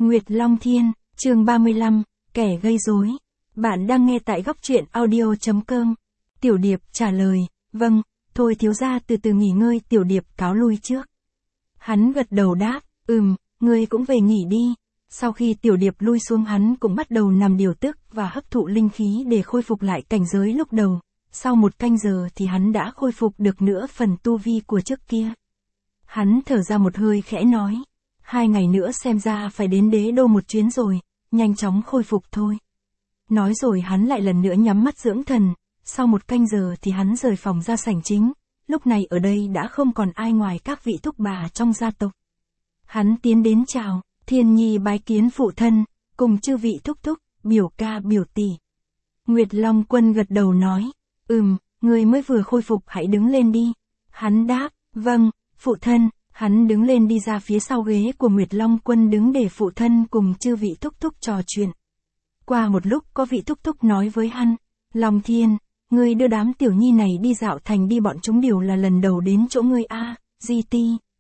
Nguyệt Long Thiên, chương 35, kẻ gây rối. Bạn đang nghe tại góc truyện audio.com. Tiểu Điệp trả lời, vâng, thôi thiếu gia từ từ nghỉ ngơi. Tiểu Điệp cáo lui trước. Hắn gật đầu đáp, ngươi cũng về nghỉ đi. Sau khi Tiểu Điệp lui xuống, hắn cũng bắt đầu nằm điều tức và hấp thụ linh khí để khôi phục lại cảnh giới lúc đầu. Sau 1 canh giờ thì hắn đã khôi phục được nửa phần tu vi của trước kia. Hắn thở ra một hơi khẽ nói, 2 ngày nữa xem ra phải đến đế đô một chuyến rồi, nhanh chóng khôi phục thôi. Nói rồi hắn lại lần nữa nhắm mắt dưỡng thần. Sau 1 canh giờ thì hắn rời phòng ra sảnh chính. Lúc này ở đây đã không còn ai ngoài các vị thúc bà trong gia tộc. Hắn tiến đến chào, Thiên Nhi bái kiến phụ thân, cùng chư vị thúc thúc, biểu ca biểu tỷ. Nguyệt Long Quân gật đầu nói, người mới vừa khôi phục, hãy đứng lên đi. Hắn đáp, vâng, phụ thân. Hắn đứng lên đi ra phía sau ghế của Nguyệt Long Quân đứng để phụ thân cùng chư vị thúc thúc trò chuyện. Qua một lúc có vị thúc thúc nói với hắn, Long Thiên, ngươi đưa đám tiểu nhi này đi dạo thành đi, bọn chúng đều là lần đầu đến chỗ ngươi GT.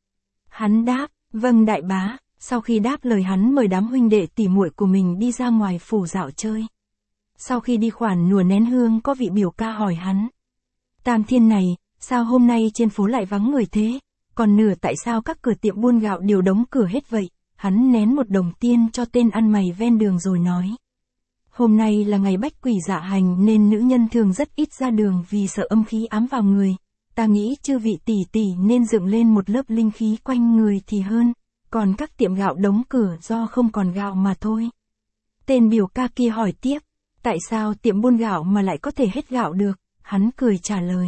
Hắn đáp, vâng đại bá. Sau khi đáp lời, hắn mời đám huynh đệ tỉ muội của mình đi ra ngoài phủ dạo chơi. Sau khi đi khoảng nửa nén hương, có vị biểu ca hỏi hắn, Tam Thiên này, sao hôm nay trên phố lại vắng người thế? Còn nửa tại sao các cửa tiệm buôn gạo đều đóng cửa hết vậy? Hắn nén 1 đồng tiền cho tên ăn mày ven đường rồi nói, hôm nay là ngày bách quỷ dạ hành nên nữ nhân thường rất ít ra đường vì sợ âm khí ám vào người. Ta nghĩ chư vị tỷ tỷ nên dựng lên một lớp linh khí quanh người thì hơn, còn các tiệm gạo đóng cửa do không còn gạo mà thôi. Tên biểu ca kia hỏi tiếp, tại sao tiệm buôn gạo mà lại có thể hết gạo được? Hắn cười trả lời,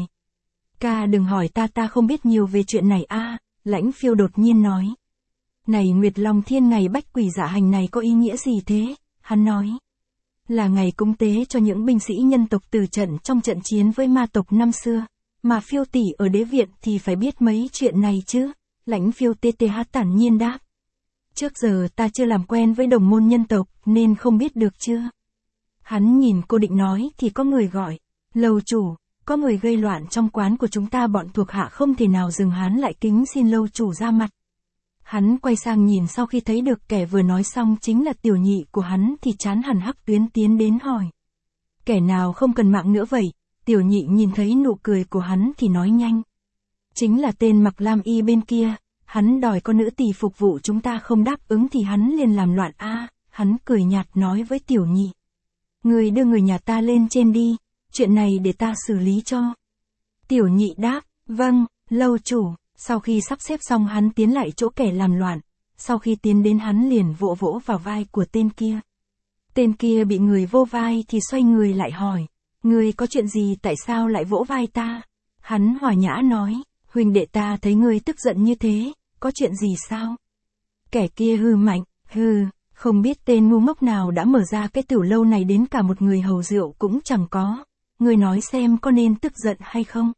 ca đừng hỏi ta không biết nhiều về chuyện này Lãnh Phiêu đột nhiên nói, này Nguyệt Long Thiên, ngày bách quỷ dạ hành này có ý nghĩa gì thế? Hắn nói, là ngày cúng tế cho những binh sĩ nhân tộc tử trận trong trận chiến với ma tộc năm xưa, mà Phiêu tỷ ở đế viện thì phải biết mấy chuyện này chứ. Lãnh Phiêu TTH tản nhiên đáp, trước giờ ta chưa làm quen với đồng môn nhân tộc nên không biết được chưa. Hắn nhìn cô định nói thì có người gọi, lầu chủ, có người gây loạn trong quán của chúng ta, bọn thuộc hạ không thể nào dừng. Hắn lại kính xin lâu chủ ra mặt. Hắn quay sang nhìn, sau khi thấy được kẻ vừa nói xong chính là tiểu nhị của hắn thì trán hẳn hắc tuyến, tiến đến hỏi, kẻ nào không cần mạng nữa vậy? Tiểu nhị nhìn thấy nụ cười của hắn thì nói nhanh, chính là tên mặc lam y bên kia, hắn đòi con nữ tỳ phục vụ chúng ta, không đáp ứng thì hắn liền làm loạn Hắn cười nhạt nói với tiểu nhị, người đưa người nhà ta lên trên đi, chuyện này để ta xử lý cho. Tiểu nhị đáp, vâng, lâu chủ. Sau khi sắp xếp xong, hắn tiến lại chỗ kẻ làm loạn. Sau khi tiến đến, hắn liền vỗ vỗ vào vai của tên kia. Tên kia bị người vô vai thì xoay người lại hỏi, ngươi có chuyện gì, tại sao lại vỗ vai ta? Hắn hòa nhã nói, huynh đệ ta thấy ngươi tức giận như thế, có chuyện gì sao? Kẻ kia hừ mạnh, không biết tên ngu ngốc nào đã mở ra cái tiểu lâu này, đến cả một người hầu rượu cũng chẳng có. Ngươi nói xem có nên tức giận hay không?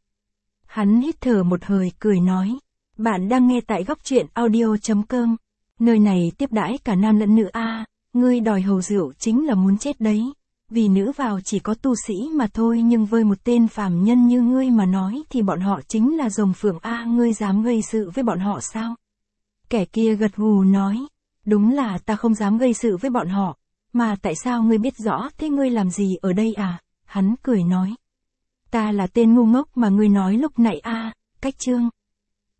Hắn hít thở một hơi cười nói, bạn đang nghe tại góc truyện audio.com. Nơi này tiếp đãi cả nam lẫn nữ ngươi đòi hầu rượu chính là muốn chết đấy. Vì nữ vào chỉ có tu sĩ mà thôi, nhưng với một tên phàm nhân như ngươi mà nói thì bọn họ chính là rồng phượng ngươi dám gây sự với bọn họ sao? Kẻ kia gật gù nói, đúng là ta không dám gây sự với bọn họ, mà tại sao ngươi biết rõ thế, ngươi làm gì ở đây Hắn cười nói, ta là tên ngu ngốc mà ngươi nói lúc nãy cách chương.